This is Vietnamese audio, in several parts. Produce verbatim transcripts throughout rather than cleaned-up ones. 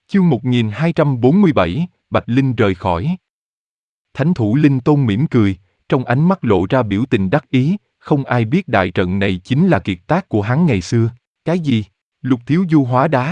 Chương một nghìn hai trăm bốn mươi bảy, Bạch Linh rời khỏi. Thánh thủ Linh Tôn mỉm cười, trong ánh mắt lộ ra biểu tình đắc ý, không ai biết đại trận này chính là kiệt tác của hắn ngày xưa. Cái gì? Lục Thiếu Du hóa đá.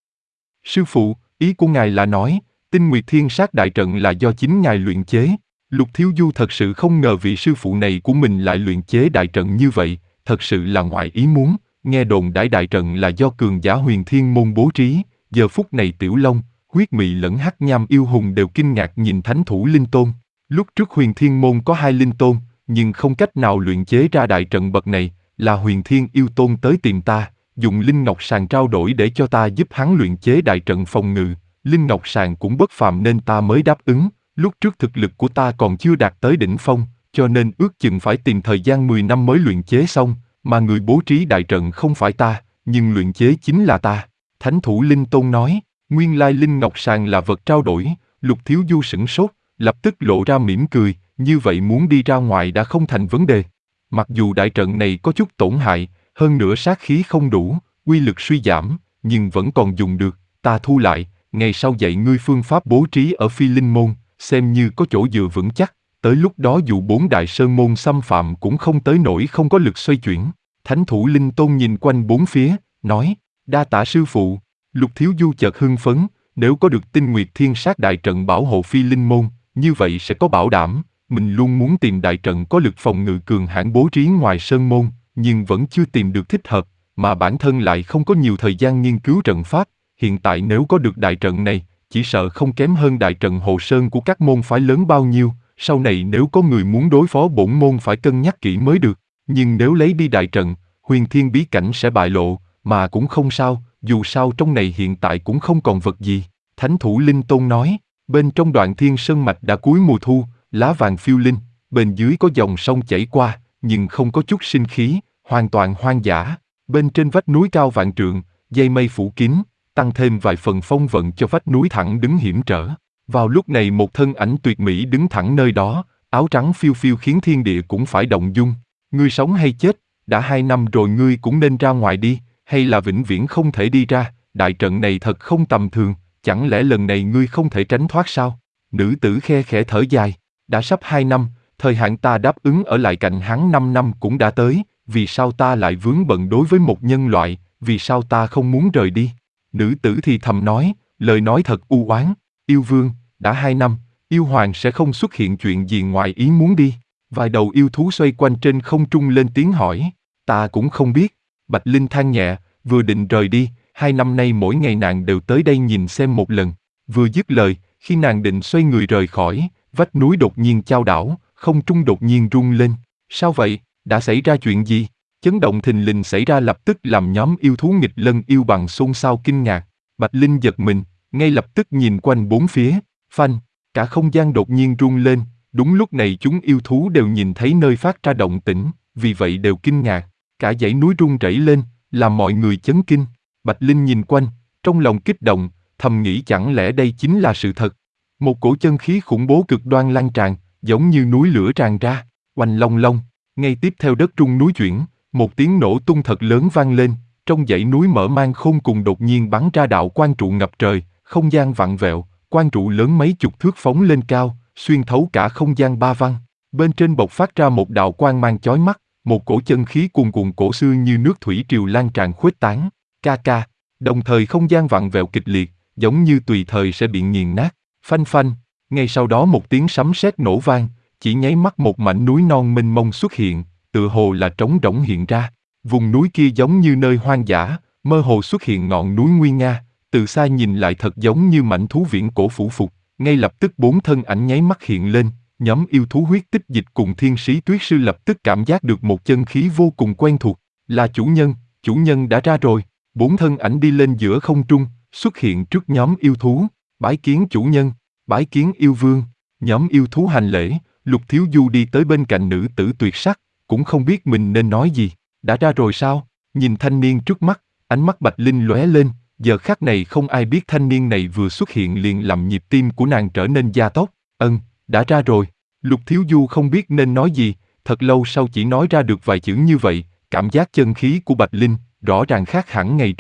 Sư phụ, ý của ngài là nói, Tinh Nguyệt Thiên Sát đại trận là do chính ngài luyện chế. Lục Thiếu Du thật sự không ngờ vị sư phụ này của mình lại luyện chế đại trận như vậy, thật sự là ngoại ý muốn. Nghe đồn đãi đại trận là do cường giả Huyền Thiên môn bố trí. Giờ phút này Tiểu Long, Huyết Mị lẫn Hắc Nham yêu hùng đều kinh ngạc nhìn Thánh thủ Linh Tôn. Lúc trước Huyền Thiên môn có hai linh tôn, nhưng không cách nào luyện chế ra đại trận bậc này, là Huyền Thiên yêu tôn tới tìm ta, dùng Linh Ngọc Sàn trao đổi để cho ta giúp hắn luyện chế đại trận phòng ngự. Linh Ngọc Sàn cũng bất phàm nên ta mới đáp ứng. Lúc trước thực lực của ta còn chưa đạt tới đỉnh phong, cho nên ước chừng phải tìm thời gian mười năm mới luyện chế xong, mà người bố trí đại trận không phải ta, nhưng luyện chế chính là ta. Thánh thủ Linh Tôn nói, nguyên lai Linh Ngọc Sàn là vật trao đổi. Lục Thiếu Du sửng sốt, lập tức lộ ra mỉm cười, như vậy muốn đi ra ngoài đã không thành vấn đề. Mặc dù đại trận này có chút tổn hại, hơn nữa sát khí không đủ, uy lực suy giảm, nhưng vẫn còn dùng được, ta thu lại, ngày sau dạy ngươi phương pháp bố trí ở Phi Linh môn, xem như có chỗ dựa vững chắc, tới lúc đó dù bốn đại sơn môn xâm phạm cũng không tới nỗi không có lực xoay chuyển. Thánh thủ Linh Tôn nhìn quanh bốn phía, nói, đa tạ sư phụ. Lục Thiếu Du chợt hưng phấn, nếu có được Tinh Nguyệt Thiên Sát đại trận bảo hộ Phi Linh môn, như vậy sẽ có bảo đảm. Mình luôn muốn tìm đại trận có lực phòng ngự cường hãn bố trí ngoài sơn môn, nhưng vẫn chưa tìm được thích hợp, mà bản thân lại không có nhiều thời gian nghiên cứu trận pháp. Hiện tại nếu có được đại trận này, chỉ sợ không kém hơn đại trận Hồ Sơn của các môn phái lớn bao nhiêu. Sau này nếu có người muốn đối phó bổn môn phải cân nhắc kỹ mới được. Nhưng nếu lấy đi đại trận, Huyền Thiên bí cảnh sẽ bại lộ, mà cũng không sao, dù sao trong này hiện tại cũng không còn vật gì. Thánh thủ Linh Tôn nói, bên trong Đoạn Thiên Sơn mạch đã cuối mùa thu, lá vàng phiêu linh, bên dưới có dòng sông chảy qua, nhưng không có chút sinh khí, hoàn toàn hoang dã. Bên trên vách núi cao vạn trượng, dây mây phủ kín, tăng thêm vài phần phong vận cho vách núi thẳng đứng hiểm trở. Vào lúc này một thân ảnh tuyệt mỹ đứng thẳng nơi đó, áo trắng phiêu phiêu khiến thiên địa cũng phải động dung. Ngươi sống hay chết, đã hai năm rồi ngươi cũng nên ra ngoài đi, hay là vĩnh viễn không thể đi ra, đại trận này thật không tầm thường, chẳng lẽ lần này ngươi không thể tránh thoát sao? Nữ tử khe khẽ thở dài, đã sắp hai năm, thời hạn ta đáp ứng ở lại cạnh hắn năm năm cũng đã tới, vì sao ta lại vướng bận đối với một nhân loại, vì sao ta không muốn rời đi? Nữ tử thì thầm nói, lời nói thật u oán, yêu vương, đã hai năm, yêu hoàng sẽ không xuất hiện chuyện gì ngoài ý muốn đi. Vài đầu yêu thú xoay quanh trên không trung lên tiếng hỏi, ta cũng không biết. Bạch Linh than nhẹ, vừa định rời đi, hai năm nay mỗi ngày nàng đều tới đây nhìn xem một lần. Vừa dứt lời, khi nàng định xoay người rời khỏi, vách núi đột nhiên chao đảo, không trung đột nhiên rung lên. Sao vậy? Đã xảy ra chuyện gì? Chấn động thình lình xảy ra lập tức làm nhóm yêu thú nghịch lân yêu bằng xôn xao kinh ngạc. Bạch Linh giật mình, ngay lập tức nhìn quanh bốn phía, phanh, cả không gian đột nhiên rung lên. Đúng lúc này chúng yêu thú đều nhìn thấy nơi phát ra động tĩnh, vì vậy đều kinh ngạc. Cả dãy núi rung rẩy lên, làm mọi người chấn kinh. Bạch Linh nhìn quanh, trong lòng kích động, thầm nghĩ chẳng lẽ đây chính là sự thật. Một cổ chân khí khủng bố cực đoan lan tràn, giống như núi lửa tràn ra, oanh long long. Ngay tiếp theo đất rung núi chuyển, một tiếng nổ tung thật lớn vang lên, trong dãy núi mở mang khôn cùng đột nhiên bắn ra đạo quang trụ ngập trời, không gian vặn vẹo, quang trụ lớn mấy chục thước phóng lên cao, xuyên thấu cả không gian ba văn. Bên trên bộc phát ra một đạo quang mang chói mắt, một cổ chân khí cuồn cuộn cổ xưa như nước thủy triều lan tràn khuếch tán, ca ca. Đồng thời không gian vặn vẹo kịch liệt, giống như tùy thời sẽ bị nghiền nát, phanh phanh. Ngay sau đó một tiếng sấm sét nổ vang, chỉ nháy mắt một mảnh núi non mênh mông xuất hiện, tựa hồ là trống rỗng hiện ra. Vùng núi kia giống như nơi hoang dã, mơ hồ xuất hiện ngọn núi nguy nga, từ xa nhìn lại thật giống như mảnh thú viễn cổ phủ phục. Ngay lập tức bốn thân ảnh nháy mắt hiện lên, nhóm yêu thú huyết tích dịch cùng thiên sĩ tuyết sư lập tức cảm giác được một chân khí vô cùng quen thuộc, là chủ nhân, chủ nhân đã ra rồi. Bốn thân ảnh đi lên giữa không trung, xuất hiện trước nhóm yêu thú, bái kiến chủ nhân, bái kiến yêu vương. Nhóm yêu thú hành lễ, Lục Thiếu Du đi tới bên cạnh nữ tử tuyệt sắc, cũng không biết mình nên nói gì. Đã ra rồi sao? Nhìn thanh niên trước mắt, ánh mắt Bạch Linh lóe lên, giờ khắc này không ai biết thanh niên này vừa xuất hiện liền làm nhịp tim của nàng trở nên gia tốc. Ân, đã ra rồi. Lục Thiếu Du không biết nên nói gì, thật lâu sau chỉ nói ra được vài chữ như vậy, cảm giác chân khí của Bạch Linh rõ ràng khác hẳn ngày trước,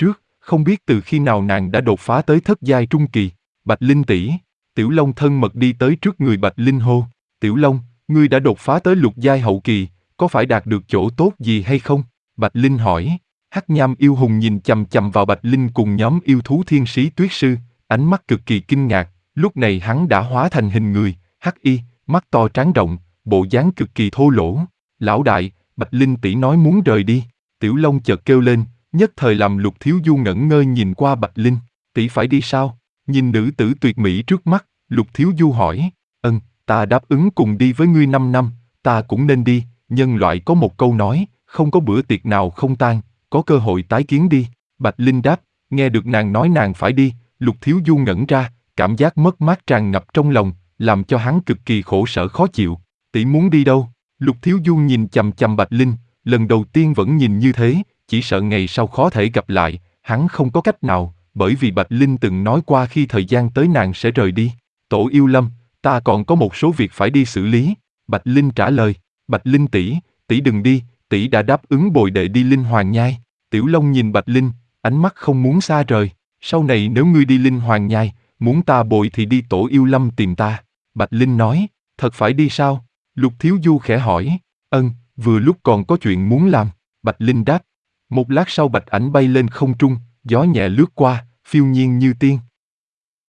không biết từ khi nào nàng đã đột phá tới thất giai trung kỳ. Bạch Linh tỷ, Tiểu Long thân mật đi tới trước người Bạch Linh hô, Tiểu Long, ngươi đã đột phá tới lục giai hậu kỳ, có phải đạt được chỗ tốt gì hay không? Bạch Linh hỏi. Hắc Nham yêu hùng nhìn chằm chằm vào Bạch Linh cùng nhóm yêu thú thiên sĩ tuyết sư, ánh mắt cực kỳ kinh ngạc, lúc này hắn đã hóa thành hình người, hắc y, mắt to tráng rộng, bộ dáng cực kỳ thô lỗ. Lão đại, Bạch Linh tỷ nói muốn rời đi. Tiểu Long chợt kêu lên, nhất thời làm Lục Thiếu Du ngẩn ngơ nhìn qua Bạch Linh, tỷ phải đi sao? Nhìn nữ tử tuyệt mỹ trước mắt, Lục Thiếu Du hỏi, ân, ta đáp ứng cùng đi với ngươi năm năm, ta cũng nên đi, nhân loại có một câu nói, không có bữa tiệc nào không tan, có cơ hội tái kiến đi. Bạch Linh đáp, nghe được nàng nói nàng phải đi, Lục Thiếu Du ngẩn ra, cảm giác mất mát tràn ngập trong lòng, làm cho hắn cực kỳ khổ sở khó chịu. Tỷ muốn đi đâu? Lục Thiếu Du nhìn chằm chằm Bạch Linh, lần đầu tiên vẫn nhìn như thế, chỉ sợ ngày sau khó thể gặp lại, hắn không có cách nào, bởi vì Bạch Linh từng nói qua khi thời gian tới nàng sẽ rời đi. Tổ Yêu Lâm, ta còn có một số việc phải đi xử lý. Bạch Linh trả lời, Bạch Linh tỷ, tỷ đừng đi, tỷ đã đáp ứng bồi đệ đi Linh Hoàng Nhai. Tiểu Long nhìn Bạch Linh, ánh mắt không muốn xa rời, sau này nếu ngươi đi Linh Hoàng Nhai, muốn ta bồi thì đi Tổ Yêu Lâm tìm ta. Bạch Linh nói, thật phải đi sao? Lục Thiếu Du khẽ hỏi, ân, vừa lúc còn có chuyện muốn làm. Bạch Linh đáp. Một lát sau bạch ảnh bay lên không trung, gió nhẹ lướt qua, phiêu nhiên như tiên.